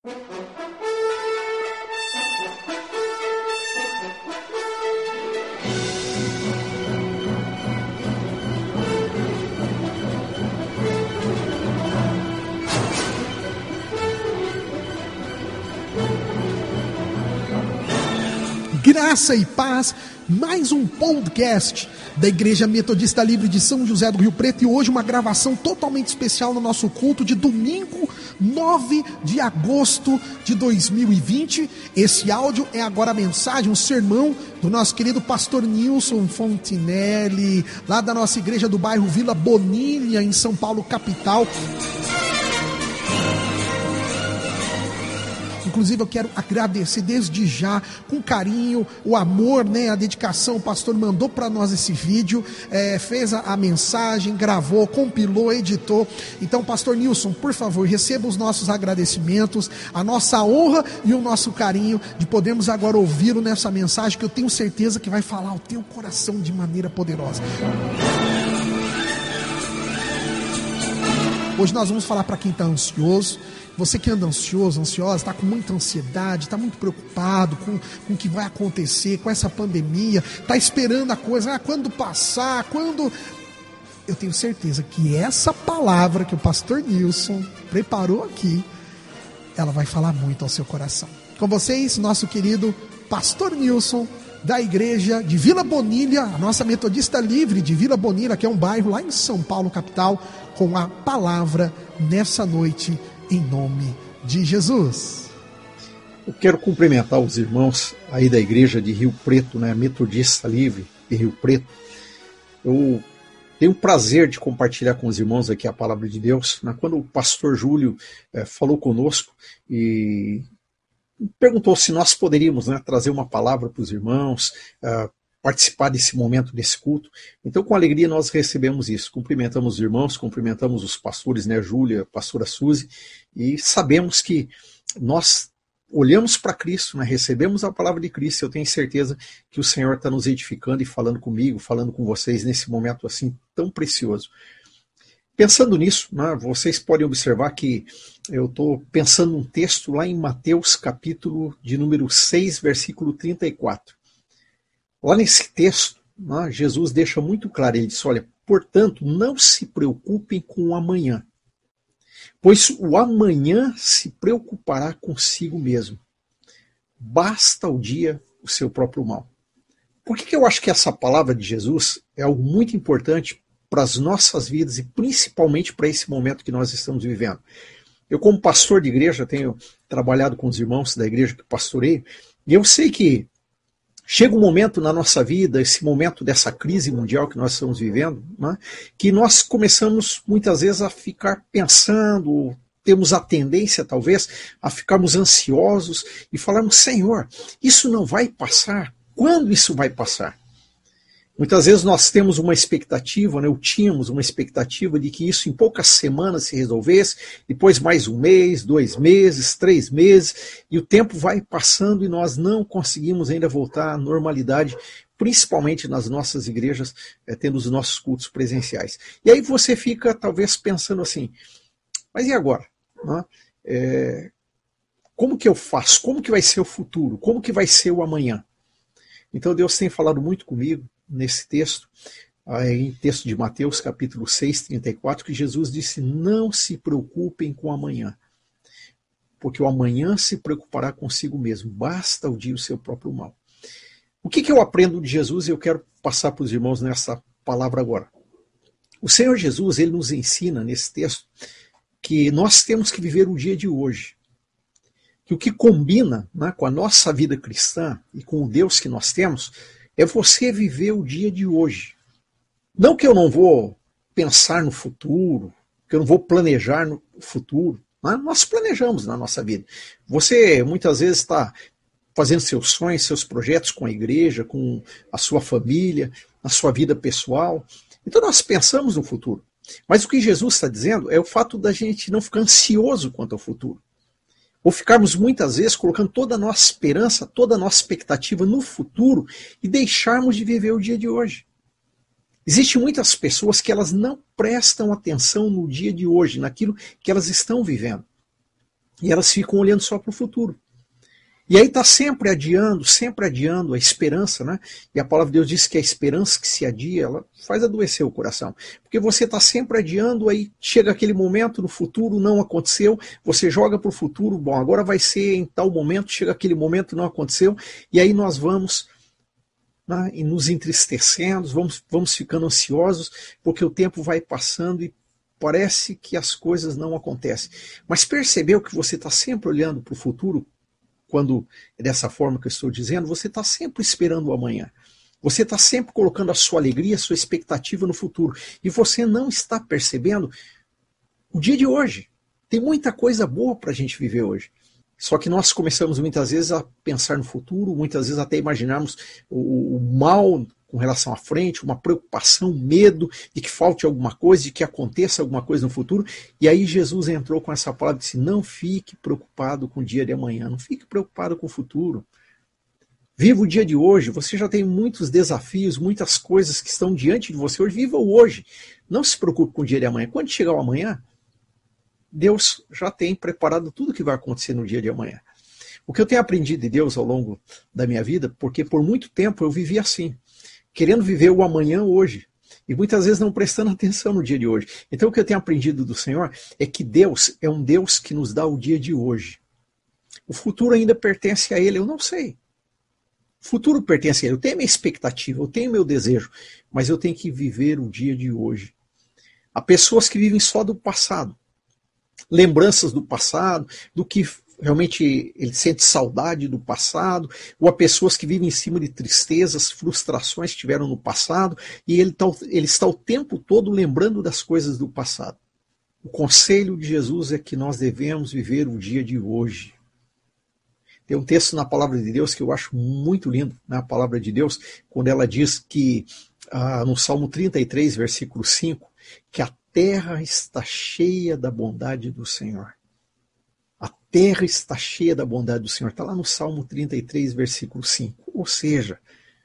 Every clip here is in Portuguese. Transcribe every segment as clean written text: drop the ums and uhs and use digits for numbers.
Graça e paz, mais um podcast da Igreja Metodista Livre de São José do Rio Preto, e hoje uma gravação totalmente especial no nosso culto de domingo 9 de agosto de 2020. Esse áudio é agora a mensagem, um sermão do nosso querido pastor Nilson Fontinelli, lá da nossa igreja do bairro Vila Bonilha, em São Paulo, capital. Inclusive eu quero agradecer desde já, com carinho, o amor, a dedicação. O pastor mandou para nós esse vídeo, fez a mensagem, gravou, compilou, editou. Então, pastor Nilson, por favor, receba os nossos agradecimentos, a nossa honra e o nosso carinho de podermos agora ouvi-lo nessa mensagem, que eu tenho certeza que vai falar ao teu coração de maneira poderosa. Hoje nós vamos falar para quem está ansioso. Você que anda ansioso, ansiosa, está com muita ansiedade, está muito preocupado com o que vai acontecer, com essa pandemia, está esperando a coisa, quando passar, quando... Eu tenho certeza que essa palavra que o pastor Nilson preparou aqui, ela vai falar muito ao seu coração. Com vocês, nosso querido pastor Nilson, da igreja de Vila Bonilha, a nossa Metodista Livre de Vila Bonilha, que é um bairro lá em São Paulo, capital, com a palavra nessa noite, em nome de Jesus. Eu quero cumprimentar os irmãos aí da igreja de Rio Preto, Metodista Livre de Rio Preto. Eu tenho o prazer de compartilhar com os irmãos aqui a palavra de Deus. Quando o pastor Júlio falou conosco e perguntou se nós poderíamos trazer uma palavra para os irmãos, participar desse momento, desse culto. Então, com alegria, nós recebemos isso. Cumprimentamos os irmãos, cumprimentamos os pastores, Júlia, pastora Suzy, e sabemos que nós olhamos para Cristo, recebemos a palavra de Cristo. Eu tenho certeza que o Senhor está nos edificando e falando comigo, falando com vocês nesse momento assim tão precioso. Pensando nisso, vocês podem observar que eu estou pensando num texto lá em Mateus, capítulo de número 6, versículo 34. Lá nesse texto, Jesus deixa muito claro, ele diz, olha, portanto, não se preocupem com o amanhã, pois o amanhã se preocupará consigo mesmo. Basta o dia o seu próprio mal. Por que eu acho que essa palavra de Jesus é algo muito importante para as nossas vidas e principalmente para esse momento que nós estamos vivendo? Eu, como pastor de igreja, tenho trabalhado com os irmãos da igreja que pastoreio, e eu sei que chega um momento na nossa vida, esse momento dessa crise mundial que nós estamos vivendo, que nós começamos muitas vezes a ficar pensando, temos a tendência talvez a ficarmos ansiosos e falarmos, Senhor, isso não vai passar? Quando isso vai passar? Muitas vezes nós temos uma expectativa, ou tínhamos uma expectativa de que isso em poucas semanas se resolvesse, depois mais um mês, 2 meses, 3 meses, e o tempo vai passando e nós não conseguimos ainda voltar à normalidade, principalmente nas nossas igrejas, tendo os nossos cultos presenciais. E aí você fica talvez pensando assim, mas e agora? Como que eu faço? Como que vai ser o futuro? Como que vai ser o amanhã? Então Deus tem falado muito comigo, nesse texto, em texto de Mateus, capítulo 6, 34, que Jesus disse, não se preocupem com o amanhã, porque o amanhã se preocupará consigo mesmo, basta o dia o seu próprio mal. O que eu aprendo de Jesus e eu quero passar para os irmãos nessa palavra agora? O Senhor Jesus, ele nos ensina nesse texto que nós temos que viver o dia de hoje, que o que combina com a nossa vida cristã e com o Deus que nós temos é você viver o dia de hoje. Não que eu não vou pensar no futuro, que eu não vou planejar no futuro. Nós planejamos na nossa vida. Você muitas vezes está fazendo seus sonhos, seus projetos com a igreja, com a sua família, na sua vida pessoal. Então nós pensamos no futuro. Mas o que Jesus está dizendo é o fato da gente não ficar ansioso quanto ao futuro. Ou ficarmos muitas vezes colocando toda a nossa esperança, toda a nossa expectativa no futuro e deixarmos de viver o dia de hoje. Existem muitas pessoas que elas não prestam atenção no dia de hoje, naquilo que elas estão vivendo. E elas ficam olhando só para o futuro. E aí está sempre adiando a esperança, né? E a palavra de Deus diz que a esperança que se adia, ela faz adoecer o coração. Porque você está sempre adiando, aí chega aquele momento no futuro, não aconteceu, você joga para o futuro, bom, agora vai ser em tal momento, chega aquele momento, não aconteceu, e aí nós vamos, né, e nos entristecendo, vamos ficando ansiosos, porque o tempo vai passando e parece que as coisas não acontecem. Mas percebeu que você está sempre olhando para o futuro? Quando é dessa forma que eu estou dizendo, você está sempre esperando o amanhã. Você está sempre colocando a sua alegria, a sua expectativa no futuro. E você não está percebendo o dia de hoje. Tem muita coisa boa para a gente viver hoje. Só que nós começamos muitas vezes a pensar no futuro, muitas vezes até imaginarmos o mal com relação à frente, uma preocupação, um medo de que falte alguma coisa, de que aconteça alguma coisa no futuro. E aí Jesus entrou com essa palavra e disse, não fique preocupado com o dia de amanhã, não fique preocupado com o futuro. Viva o dia de hoje, você já tem muitos desafios, muitas coisas que estão diante de você hoje, viva o hoje. Não se preocupe com o dia de amanhã. Quando chegar o amanhã, Deus já tem preparado tudo o que vai acontecer no dia de amanhã. O que eu tenho aprendido de Deus ao longo da minha vida, porque por muito tempo eu vivi assim, querendo viver o amanhã hoje, e muitas vezes não prestando atenção no dia de hoje. Então o que eu tenho aprendido do Senhor é que Deus é um Deus que nos dá o dia de hoje. O futuro ainda pertence a Ele, eu não sei. O futuro pertence a Ele, eu tenho minha expectativa, eu tenho meu desejo, mas eu tenho que viver o dia de hoje. Há pessoas que vivem só do passado, lembranças do passado, do que realmente ele sente saudade do passado, ou há pessoas que vivem em cima de tristezas, frustrações que tiveram no passado, e ele está o tempo todo lembrando das coisas do passado. O conselho de Jesus é que nós devemos viver o dia de hoje. Tem um texto na palavra de Deus que eu acho muito lindo, na palavra de Deus, quando ela diz que, no Salmo 33, versículo 5, que a terra está cheia da bondade do Senhor. A terra está cheia da bondade do Senhor. Está lá no Salmo 33, versículo 5. Ou seja,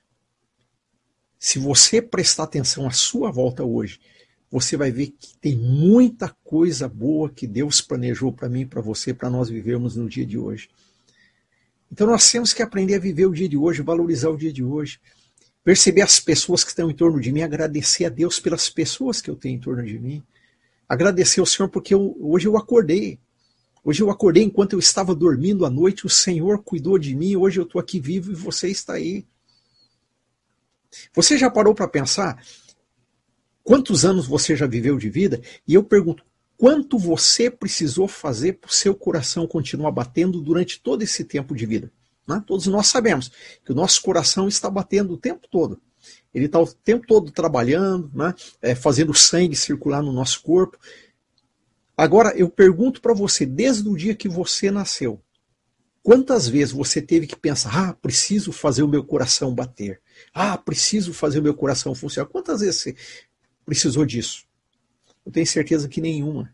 se você prestar atenção à sua volta hoje, você vai ver que tem muita coisa boa que Deus planejou para mim e para você, para nós vivermos no dia de hoje. Então nós temos que aprender a viver o dia de hoje, valorizar o dia de hoje. Perceber as pessoas que estão em torno de mim, agradecer a Deus pelas pessoas que eu tenho em torno de mim. Agradecer ao Senhor porque hoje eu acordei. Hoje eu acordei enquanto eu estava dormindo à noite, o Senhor cuidou de mim, hoje eu estou aqui vivo e você está aí. Você já parou para pensar quantos anos você já viveu de vida? E eu pergunto, quanto você precisou fazer para o seu coração continuar batendo durante todo esse tempo de vida? Né? Todos nós sabemos que o nosso coração está batendo o tempo todo. Ele está o tempo todo trabalhando, né? Fazendo o sangue circular no nosso corpo. Agora, eu pergunto para você, desde o dia que você nasceu, quantas vezes você teve que pensar, preciso fazer o meu coração bater, preciso fazer o meu coração funcionar. Quantas vezes você precisou disso? Eu tenho certeza que nenhuma.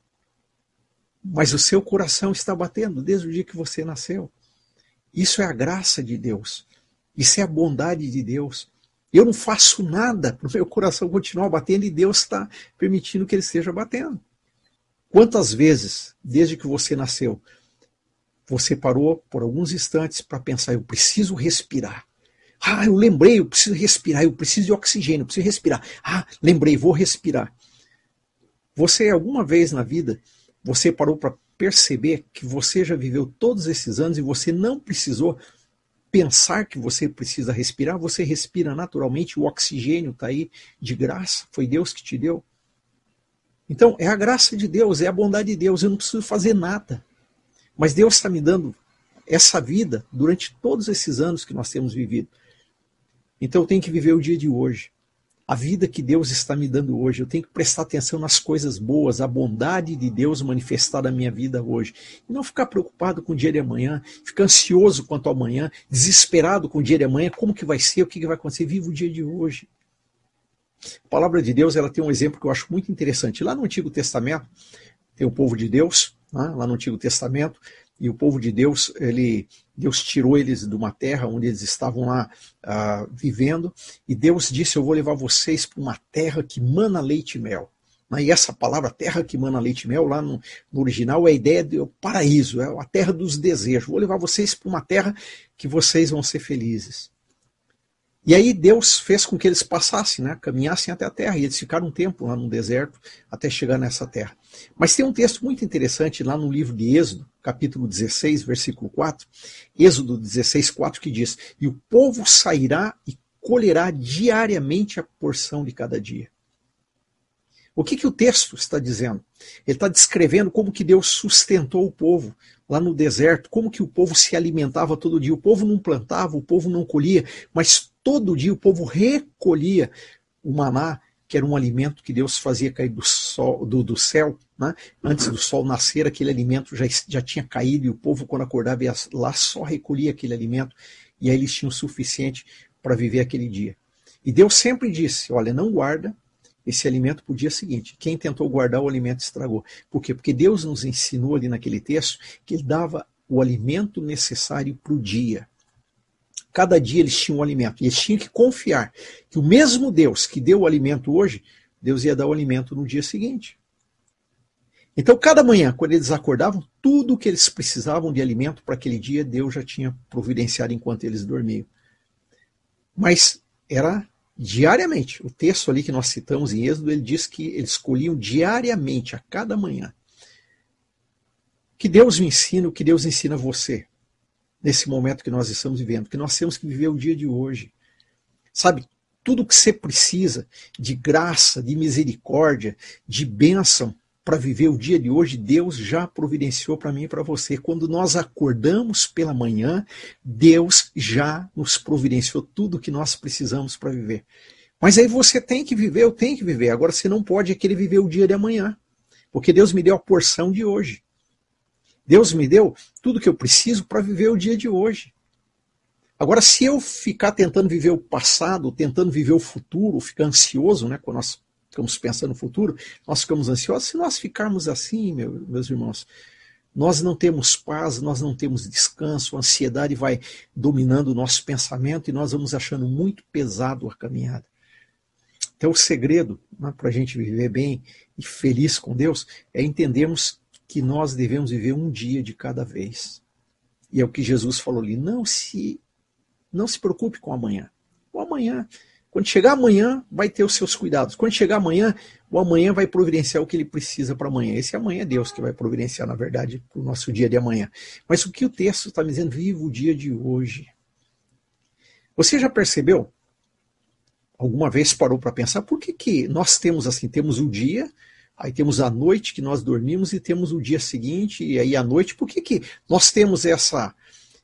Mas o seu coração está batendo desde o dia que você nasceu. Isso é a graça de Deus. Isso é a bondade de Deus. Eu não faço nada para o meu coração continuar batendo e Deus está permitindo que ele esteja batendo. Quantas vezes, desde que você nasceu, você parou por alguns instantes para pensar, eu preciso respirar. Eu lembrei, eu preciso respirar, eu preciso de oxigênio, eu preciso respirar. Lembrei, vou respirar. Você, alguma vez na vida, você parou para perceber que você já viveu todos esses anos e você não precisou pensar que você precisa respirar, você respira naturalmente, o oxigênio está aí de graça, foi Deus que te deu. Então, é a graça de Deus, é a bondade de Deus, eu não preciso fazer nada. Mas Deus está me dando essa vida durante todos esses anos que nós temos vivido. Então eu tenho que viver o dia de hoje. A vida que Deus está me dando hoje, eu tenho que prestar atenção nas coisas boas, a bondade de Deus manifestada na minha vida hoje. E não ficar preocupado com o dia de amanhã, ficar ansioso quanto ao amanhã, desesperado com o dia de amanhã, como que vai ser, o que vai acontecer, viva o dia de hoje. A palavra de Deus, ela tem um exemplo que eu acho muito interessante. Lá no Antigo Testamento, tem o povo de Deus, né, lá no Antigo Testamento, e o povo de Deus, Deus tirou eles de uma terra onde eles estavam lá vivendo, e Deus disse, eu vou levar vocês para uma terra que mana leite e mel. E essa palavra terra que mana leite e mel, lá no original, é a ideia do paraíso, é a terra dos desejos. Vou levar vocês para uma terra que vocês vão ser felizes. E aí Deus fez com que eles passassem, né, caminhassem até a terra, e eles ficaram um tempo lá no deserto até chegar nessa terra. Mas tem um texto muito interessante lá no livro de Êxodo, capítulo 16, versículo 4, Êxodo 16, 4, que diz: "E o povo sairá e colherá diariamente a porção de cada dia." O que o texto está dizendo? Ele está descrevendo como que Deus sustentou o povo lá no deserto, como que o povo se alimentava todo dia. O povo não plantava, o povo não colhia, mas todo dia o povo recolhia o maná, que era um alimento que Deus fazia cair do céu, né? Antes do sol nascer, aquele alimento já tinha caído, e o povo, quando acordava, ia lá, só recolhia aquele alimento, e aí eles tinham o suficiente para viver aquele dia. E Deus sempre disse: olha, não guarda esse alimento para o dia seguinte. Quem tentou guardar o alimento estragou. Por quê? Porque Deus nos ensinou ali naquele texto que Ele dava o alimento necessário para o dia. Cada dia eles tinham um alimento. E eles tinham que confiar que o mesmo Deus que deu o alimento hoje, Deus ia dar o alimento no dia seguinte. Então, cada manhã, quando eles acordavam, tudo o que eles precisavam de alimento para aquele dia, Deus já tinha providenciado enquanto eles dormiam. Mas era diariamente. O texto ali que nós citamos em Êxodo, ele diz que eles colhiam diariamente, a cada manhã. Que Deus me ensina, o que Deus ensina a você, nesse momento que nós estamos vivendo, que nós temos que viver o dia de hoje. Sabe, tudo que você precisa de graça, de misericórdia, de bênção para viver o dia de hoje, Deus já providenciou para mim e para você. Quando nós acordamos pela manhã, Deus já nos providenciou tudo que nós precisamos para viver. Mas aí você tem que viver, eu tenho que viver. Agora você não pode querer viver o dia de amanhã, porque Deus me deu a porção de hoje. Deus me deu tudo que eu preciso para viver o dia de hoje. Agora, se eu ficar tentando viver o passado, tentando viver o futuro, ficar ansioso, né, quando nós ficamos pensando no futuro, nós ficamos ansiosos. Se nós ficarmos assim, meus irmãos, nós não temos paz, nós não temos descanso, a ansiedade vai dominando o nosso pensamento e nós vamos achando muito pesado a caminhada. Então, o segredo, né, para a gente viver bem e feliz com Deus é entendermos que nós devemos viver um dia de cada vez. E é o que Jesus falou ali: não se preocupe com amanhã. O amanhã, quando chegar amanhã, vai ter os seus cuidados. Quando chegar amanhã, o amanhã vai providenciar o que ele precisa para amanhã. Esse amanhã é Deus que vai providenciar, na verdade, para o nosso dia de amanhã. Mas o que o texto está me dizendo? Viva o dia de hoje. Você já percebeu? Alguma vez parou para pensar por que nós temos assim? Temos o dia, aí temos a noite que nós dormimos e temos o dia seguinte, e aí a noite. Por que nós temos essa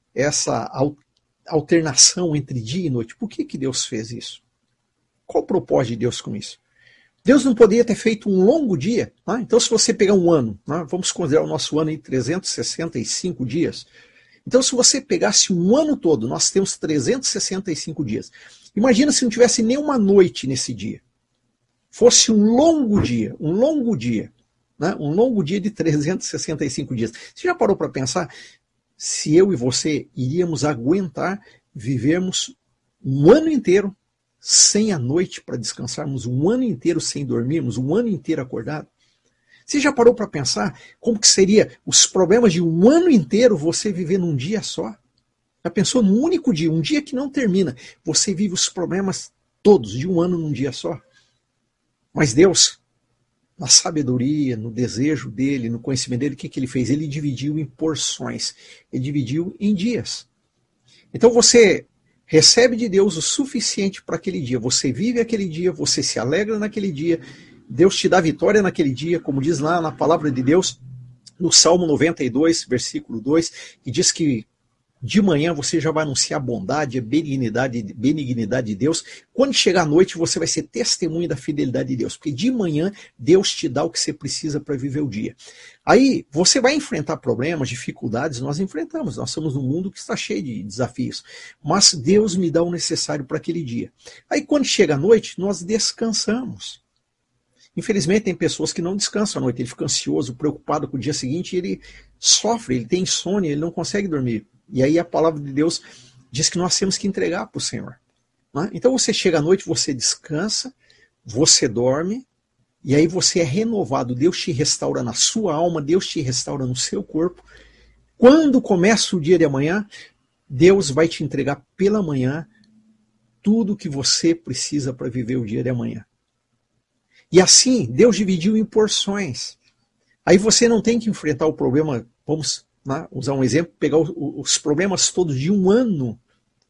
alternação entre dia e noite? Por que Deus fez isso? Qual o propósito de Deus com isso? Deus não poderia ter feito um longo dia? Né? Então, se você pegar um ano, né, vamos considerar o nosso ano em 365 dias. Então, se você pegasse um ano todo, nós temos 365 dias. Imagina se não tivesse nenhuma noite nesse dia. Fosse um longo dia, né, um longo dia de 365 dias. Você já parou para pensar se eu e você iríamos aguentar vivermos um ano inteiro sem a noite para descansarmos, um ano inteiro sem dormirmos, um ano inteiro acordado? Você já parou para pensar como que seria os problemas de um ano inteiro você viver num dia só? Já pensou num único dia, um dia que não termina, você vive os problemas todos de um ano num dia só? Mas Deus, na sabedoria, no desejo dele, no conhecimento dele, o que ele fez? Ele dividiu em porções, ele dividiu em dias. Então você recebe de Deus o suficiente para aquele dia, você vive aquele dia, você se alegra naquele dia, Deus te dá vitória naquele dia, como diz lá na palavra de Deus, no Salmo 92, versículo 2, que diz que de manhã você já vai anunciar a bondade, a benignidade de Deus. Quando chegar à noite, você vai ser testemunha da fidelidade de Deus, porque de manhã Deus te dá o que você precisa para viver o dia. Aí você vai enfrentar problemas, dificuldades, nós enfrentamos, nós estamos num mundo que está cheio de desafios, mas Deus me dá o necessário para aquele dia. Aí quando chega a noite, nós descansamos. Infelizmente tem pessoas que não descansam à noite, ele fica ansioso, preocupado com o dia seguinte, ele sofre, ele tem insônia, ele não consegue dormir. E aí a palavra de Deus diz que nós temos que entregar para o Senhor. Né? Então você chega à noite, você descansa, você dorme, E aí você é renovado, Deus te restaura na sua alma, Deus te restaura no seu corpo. Quando começa o dia de amanhã, Deus vai te entregar pela manhã tudo que você precisa para viver o dia de amanhã. E assim, Deus dividiu em porções. Aí você não tem que enfrentar o problema, vamos usar um exemplo, pegar os problemas todos de um ano,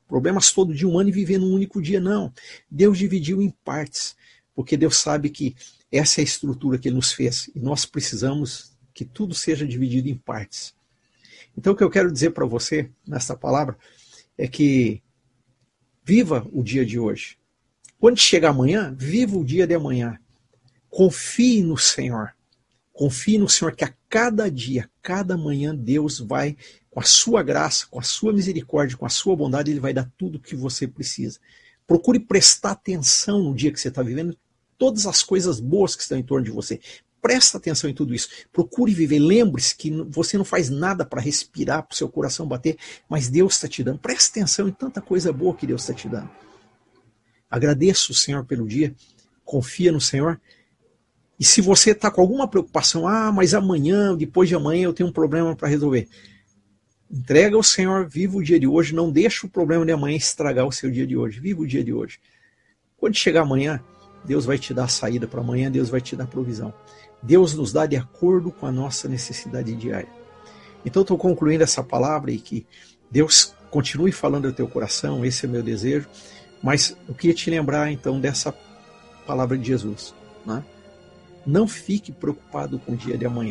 e viver num único dia. Não, Deus dividiu em partes, porque Deus sabe que essa é a estrutura que Ele nos fez, e nós precisamos que tudo seja dividido em partes. Então o que eu quero dizer para você, nessa palavra, é que viva o dia de hoje. Quando chegar amanhã, viva o dia de amanhã. Confie no Senhor. Confie no Senhor que a cada dia, cada manhã, Deus vai, com a sua graça, com a sua misericórdia, com a sua bondade, Ele vai dar tudo o que você precisa. Procure prestar atenção no dia que você está vivendo, todas as coisas boas que estão em torno de você. Presta atenção em tudo isso. Procure viver. Lembre-se que você não faz nada para respirar, para o seu coração bater, mas Deus está te dando. Presta atenção em tanta coisa boa que Deus está te dando. Agradeça o Senhor pelo dia. Confia no Senhor. E se você está com alguma preocupação, mas amanhã, depois de amanhã eu tenho um problema para resolver. Entrega ao Senhor, viva o dia de hoje, não deixa o problema de amanhã estragar o seu dia de hoje. Viva o dia de hoje. Quando chegar amanhã, Deus vai te dar a saída para amanhã, Deus vai te dar provisão. Deus nos dá de acordo com a nossa necessidade diária. Então estou concluindo essa palavra e que Deus continue falando ao teu coração, esse é o meu desejo. Mas eu queria te lembrar então dessa palavra de Jesus, né? Não fique preocupado com o dia de amanhã.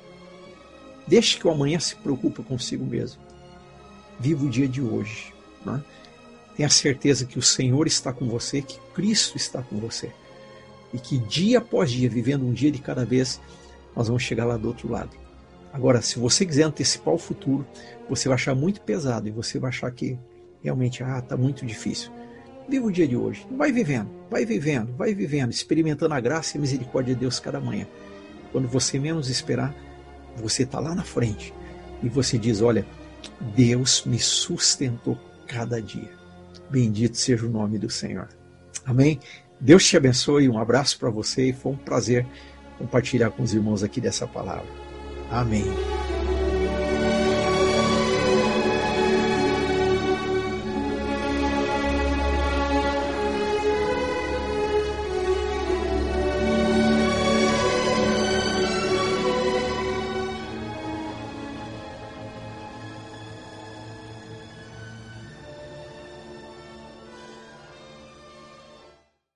Deixe que o amanhã se preocupe consigo mesmo. Viva o dia de hoje. Né? Tenha certeza que o Senhor está com você, que Cristo está com você. E que dia após dia, vivendo um dia de cada vez, nós vamos chegar lá do outro lado. Agora, se você quiser antecipar o futuro, você vai achar muito pesado e você vai achar que realmente está muito difícil. Viva o dia de hoje. Vai vivendo, experimentando a graça e a misericórdia de Deus cada manhã. Quando você menos esperar, você está lá na frente e você diz, olha, Deus me sustentou cada dia. Bendito seja o nome do Senhor. Amém? Deus te abençoe, um abraço para você e foi um prazer compartilhar com os irmãos aqui dessa palavra. Amém.